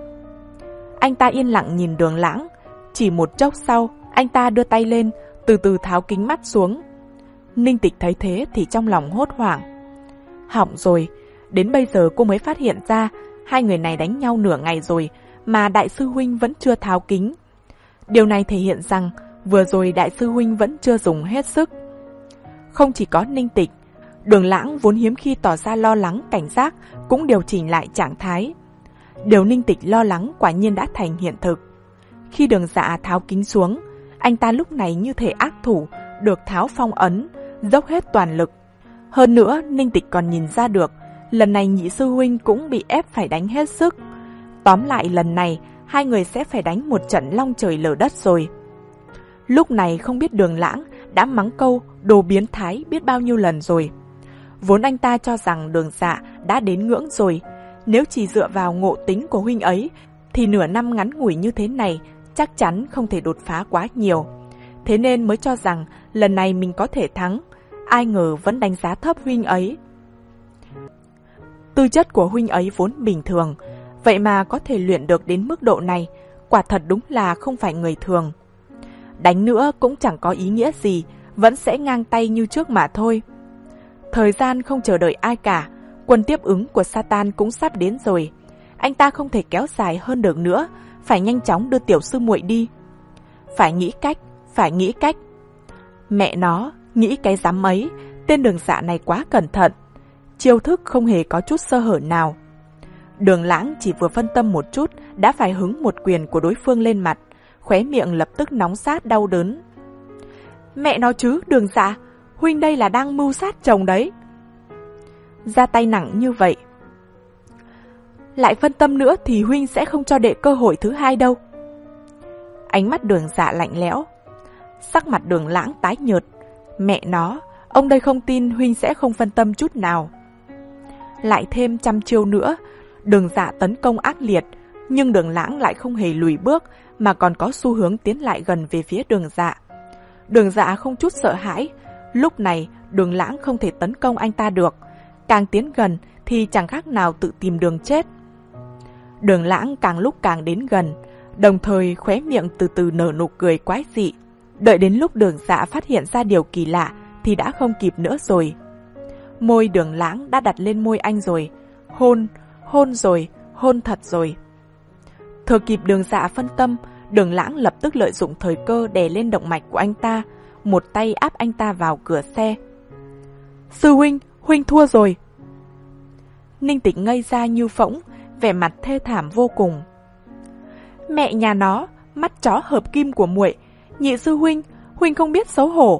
Anh ta yên lặng nhìn Đường Lãng. Chỉ một chốc sau, anh ta đưa tay lên, từ từ tháo kính mắt xuống. Ninh Tịch thấy thế thì trong lòng hốt hoảng. Hỏng rồi, đến bây giờ cô mới phát hiện ra hai người này đánh nhau nửa ngày rồi mà đại sư huynh vẫn chưa tháo kính. Điều này thể hiện rằng vừa rồi đại sư huynh vẫn chưa dùng hết sức. Không chỉ có Ninh Tịch, Đường Lãng vốn hiếm khi tỏ ra lo lắng cảnh giác cũng điều chỉnh lại trạng thái. Điều Ninh Tịch lo lắng quả nhiên đã thành hiện thực. Khi Đường Dạ tháo kính xuống, anh ta lúc này như thể ác thủ được tháo phong ấn, dốc hết toàn lực. Hơn nữa, Ninh Tịch còn nhìn ra được lần này nhị sư huynh cũng bị ép phải đánh hết sức. Tóm lại lần này hai người sẽ phải đánh một trận long trời lở đất rồi. Lúc này không biết Đường Lãng đã mắng câu đồ biến thái biết bao nhiêu lần rồi. Vốn anh ta cho rằng Đường Dạ đã đến ngưỡng rồi, nếu chỉ dựa vào ngộ tính của huynh ấy thì nửa năm ngắn ngủi như thế này chắc chắn không thể đột phá quá nhiều. Thế nên mới cho rằng lần này mình có thể thắng, ai ngờ vẫn đánh giá thấp huynh ấy. Tư chất của huynh ấy vốn bình thường, vậy mà có thể luyện được đến mức độ này, quả thật đúng là không phải người thường. Đánh nữa cũng chẳng có ý nghĩa gì, vẫn sẽ ngang tay như trước mà thôi. Thời gian không chờ đợi ai cả, quân tiếp ứng của Satan cũng sắp đến rồi. Anh ta không thể kéo dài hơn được nữa, phải nhanh chóng đưa tiểu sư muội đi. Phải nghĩ cách, phải nghĩ cách. Mẹ nó, nghĩ cái dám ấy, tên Đường Dạ này quá cẩn thận. Chiêu thức không hề có chút sơ hở nào. Đường Lãng chỉ vừa phân tâm một chút đã phải hứng một quyền của đối phương lên mặt, khóe miệng lập tức nóng rát đau đớn. Mẹ nó chứ, Đường Dạ, huynh đây là đang mưu sát chồng đấy. Ra tay nặng như vậy. Lại phân tâm nữa thì huynh sẽ không cho đệ cơ hội thứ hai đâu. Ánh mắt Đường Dạ lạnh lẽo. Sắc mặt Đường Lãng tái nhợt. Mẹ nó, ông đây không tin huynh sẽ không phân tâm chút nào. Lại thêm trăm chiêu nữa, Đường Dạ tấn công ác liệt, nhưng Đường Lãng lại không hề lùi bước mà còn có xu hướng tiến lại gần về phía Đường Dạ. Đường Dạ không chút sợ hãi, lúc này Đường Lãng không thể tấn công anh ta được, càng tiến gần thì chẳng khác nào tự tìm đường chết. Đường Lãng càng lúc càng đến gần, đồng thời khóe miệng từ từ nở nụ cười quái dị. Đợi đến lúc Đường Dạ phát hiện ra điều kỳ lạ thì đã không kịp nữa rồi. Môi Đường Lãng đã đặt lên môi anh rồi, hôn, hôn rồi, hôn thật rồi. Thừa kịp Đường Dạ phân tâm, Đường Lãng lập tức lợi dụng thời cơ đè lên động mạch của anh ta, một tay áp anh ta vào cửa xe. Sư huynh, huynh thua rồi. Ninh Tịch ngây ra như phỗng, vẻ mặt thê thảm vô cùng. Mẹ nhà nó, mắt chó hợp kim của muội, nhị sư huynh, huynh không biết xấu hổ.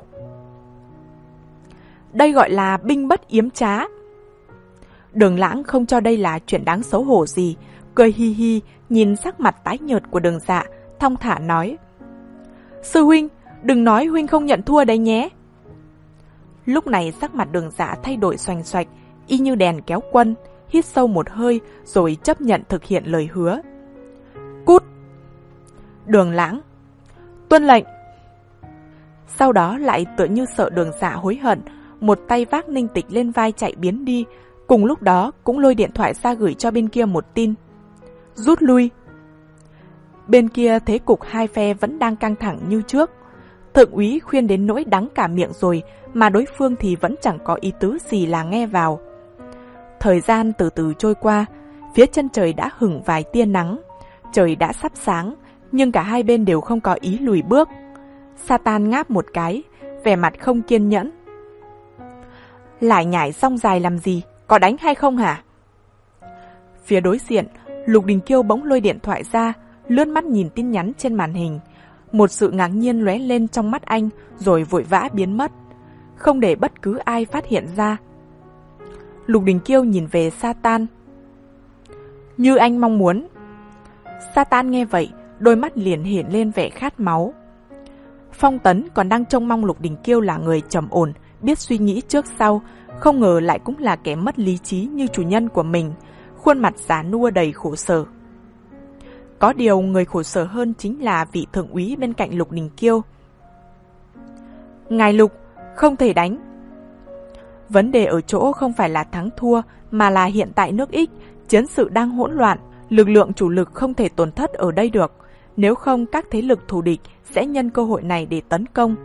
Đây gọi là binh bất yếm trá. Đường Lãng không cho đây là chuyện đáng xấu hổ gì, cười hi hi nhìn sắc mặt tái nhợt của Đường Dạ, thong thả nói. Sư huynh, đừng nói huynh không nhận thua đấy nhé. Lúc này sắc mặt Đường Dạ thay đổi xoành xoạch, y như đèn kéo quân, hít sâu một hơi rồi chấp nhận thực hiện lời hứa. Cút! Đường Lãng. Tuân lệnh. Sau đó lại tựa như sợ Đường Dạ hối hận, một tay vác Ninh Tịch lên vai chạy biến đi, cùng lúc đó cũng lôi điện thoại ra gửi cho bên kia một tin. Rút lui. Bên kia thế cục hai phe vẫn đang căng thẳng như trước. Thượng úy khuyên đến nỗi đắng cả miệng rồi mà đối phương thì vẫn chẳng có ý tứ gì là nghe vào. Thời gian từ từ trôi qua, phía chân trời đã hửng vài tia nắng. Trời đã sắp sáng, nhưng cả hai bên đều không có ý lùi bước. Satan ngáp một cái, vẻ mặt không kiên nhẫn. Lại nhảy xong dài làm gì, có đánh hay không hả? Phía đối diện, Lục Đình Kiêu bỗng lôi điện thoại ra, lướt mắt nhìn tin nhắn trên màn hình. Một sự ngạc nhiên lóe lên trong mắt anh, rồi vội vã biến mất, không để bất cứ ai phát hiện ra. Lục Đình Kiêu nhìn về Satan. Như anh mong muốn. Satan nghe vậy, đôi mắt liền hiện lên vẻ khát máu. Phong Tấn còn đang trông mong Lục Đình Kiêu là người trầm ổn, biết suy nghĩ trước sau, không ngờ lại cũng là kẻ mất lý trí như chủ nhân của mình, khuôn mặt già nua đầy khổ sở. Có điều người khổ sở hơn chính là vị thượng úy bên cạnh Lục Đình Kiêu. Ngài Lục, không thể đánh. Vấn đề ở chỗ không phải là thắng thua, mà là hiện tại nước X, chiến sự đang hỗn loạn, lực lượng chủ lực không thể tổn thất ở đây được, nếu không các thế lực thù địch sẽ nhân cơ hội này để tấn công.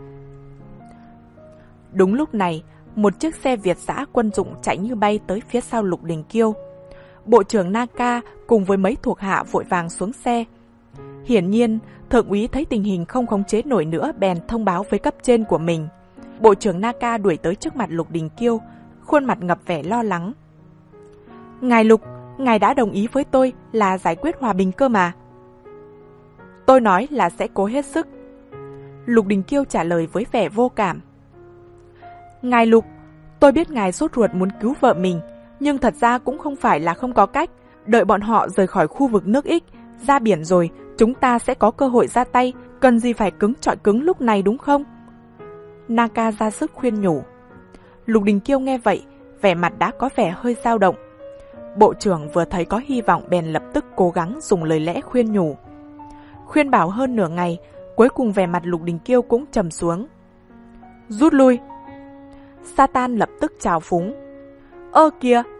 Đúng lúc này, một chiếc xe Việt giã quân dụng chạy như bay tới phía sau Lục Đình Kiêu. Bộ trưởng Naka cùng với mấy thuộc hạ vội vàng xuống xe. Hiển nhiên, thượng úy thấy tình hình không khống chế nổi nữa bèn thông báo với cấp trên của mình. Bộ trưởng Naka đuổi tới trước mặt Lục Đình Kiêu, khuôn mặt ngập vẻ lo lắng. Ngài Lục, ngài đã đồng ý với tôi là giải quyết hòa bình cơ mà. Tôi nói là sẽ cố hết sức. Lục Đình Kiêu trả lời với vẻ vô cảm. Ngài Lục, tôi biết ngài sốt ruột muốn cứu vợ mình, nhưng thật ra cũng không phải là không có cách. Đợi bọn họ rời khỏi khu vực nước X, ra biển rồi, chúng ta sẽ có cơ hội ra tay, cần gì phải cứng trọi cứng lúc này đúng không? Naka ra sức khuyên nhủ. Lục Đình Kiêu nghe vậy, vẻ mặt đã có vẻ hơi dao động. Bộ trưởng vừa thấy có hy vọng bèn lập tức cố gắng dùng lời lẽ khuyên nhủ. Khuyên bảo hơn nửa ngày, cuối cùng vẻ mặt Lục Đình Kiêu cũng trầm xuống. Rút lui. Satan lập tức chào phúng. Ơ kìa,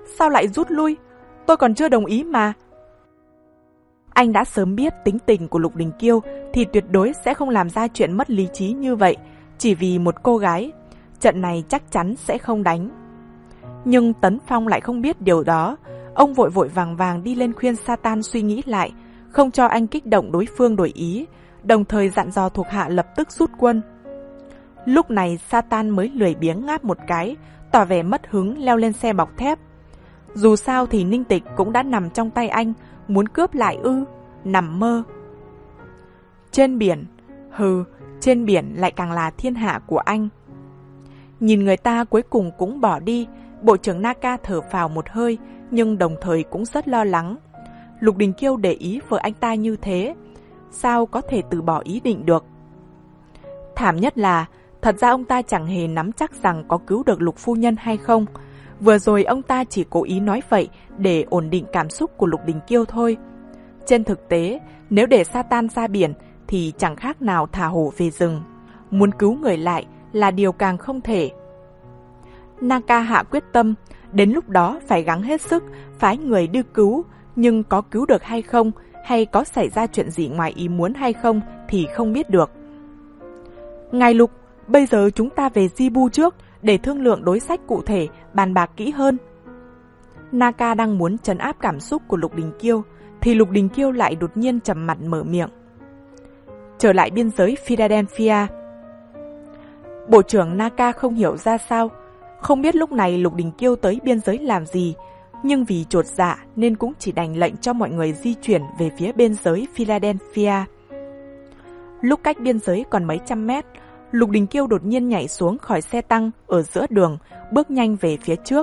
sao lại rút lui? Tôi còn chưa đồng ý mà. Anh đã sớm biết tính tình của Lục Đình Kiêu thì tuyệt đối sẽ không làm ra chuyện mất lý trí như vậy, chỉ vì một cô gái. Trận này chắc chắn sẽ không đánh. Nhưng Tấn Phong lại không biết điều đó. Ông vội vội vàng vàng đi lên khuyên Satan suy nghĩ lại, không cho anh kích động đối phương đổi ý, đồng thời dặn dò thuộc hạ lập tức rút quân. Lúc này Satan mới lười biếng ngáp một cái, tỏ vẻ mất hứng leo lên xe bọc thép. Dù sao thì Ninh Tịch cũng đã nằm trong tay anh, muốn cướp lại ư? Nằm mơ. Trên biển, hừ, trên biển lại càng là thiên hạ của anh. Nhìn người ta cuối cùng cũng bỏ đi, Bộ trưởng Naka thở phào một hơi, nhưng đồng thời cũng rất lo lắng. Lục Đình Kiêu để ý vợ anh ta như thế, sao có thể từ bỏ ý định được? Thảm nhất là, thật ra ông ta chẳng hề nắm chắc rằng có cứu được Lục phu nhân hay không. Vừa rồi ông ta chỉ cố ý nói vậy để ổn định cảm xúc của Lục Đình Kiêu thôi. Trên thực tế, nếu để Satan ra biển thì chẳng khác nào thả hổ về rừng. Muốn cứu người lại là điều càng không thể. Naka hạ quyết tâm, đến lúc đó phải gắng hết sức, phái người đi cứu, nhưng có cứu được hay không, hay có xảy ra chuyện gì ngoài ý muốn hay không thì không biết được. Ngài Lục, bây giờ chúng ta về Jibu trước, để thương lượng đối sách cụ thể, bàn bạc kỹ hơn. Naka đang muốn trấn áp cảm xúc của Lục Đình Kiêu, thì Lục Đình Kiêu lại đột nhiên trầm mặt mở miệng. Trở lại biên giới Philadelphia. Bộ trưởng Naka không hiểu ra sao, không biết lúc này Lục Đình Kiêu tới biên giới làm gì, nhưng vì chột dạ nên cũng chỉ đành lệnh cho mọi người di chuyển về phía biên giới Philadelphia. Lúc cách biên giới còn mấy trăm mét, Lục Đình Kiêu đột nhiên nhảy xuống khỏi xe tăng ở giữa đường, bước nhanh về phía trước.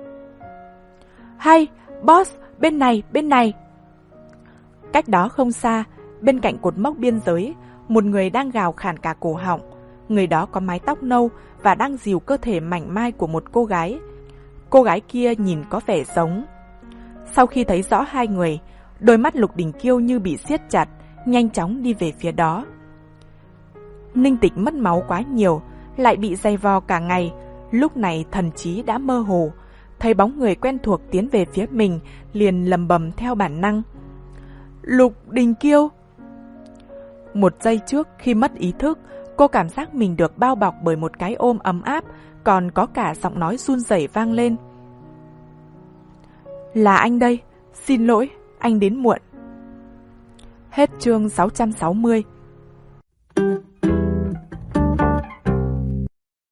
Hay, boss, bên này, bên này. Cách đó không xa, bên cạnh cột mốc biên giới, một người đang gào khản cả cổ họng. Người đó có mái tóc nâu và đang dìu cơ thể mảnh mai của một cô gái. Cô gái kia nhìn có vẻ giống. Sau khi thấy rõ hai người, đôi mắt Lục Đình Kiêu như bị siết chặt, nhanh chóng đi về phía đó. Ninh Tịch mất máu quá nhiều, lại bị dày vò cả ngày, lúc này thần trí đã mơ hồ, thấy bóng người quen thuộc tiến về phía mình, liền lầm bầm theo bản năng. Lục Đình Kiêu! Một giây trước khi mất ý thức, cô cảm giác mình được bao bọc bởi một cái ôm ấm áp, còn có cả giọng nói run rẩy vang lên. Là anh đây, xin lỗi, anh đến muộn. Hết chương sáu trăm sáu mươi.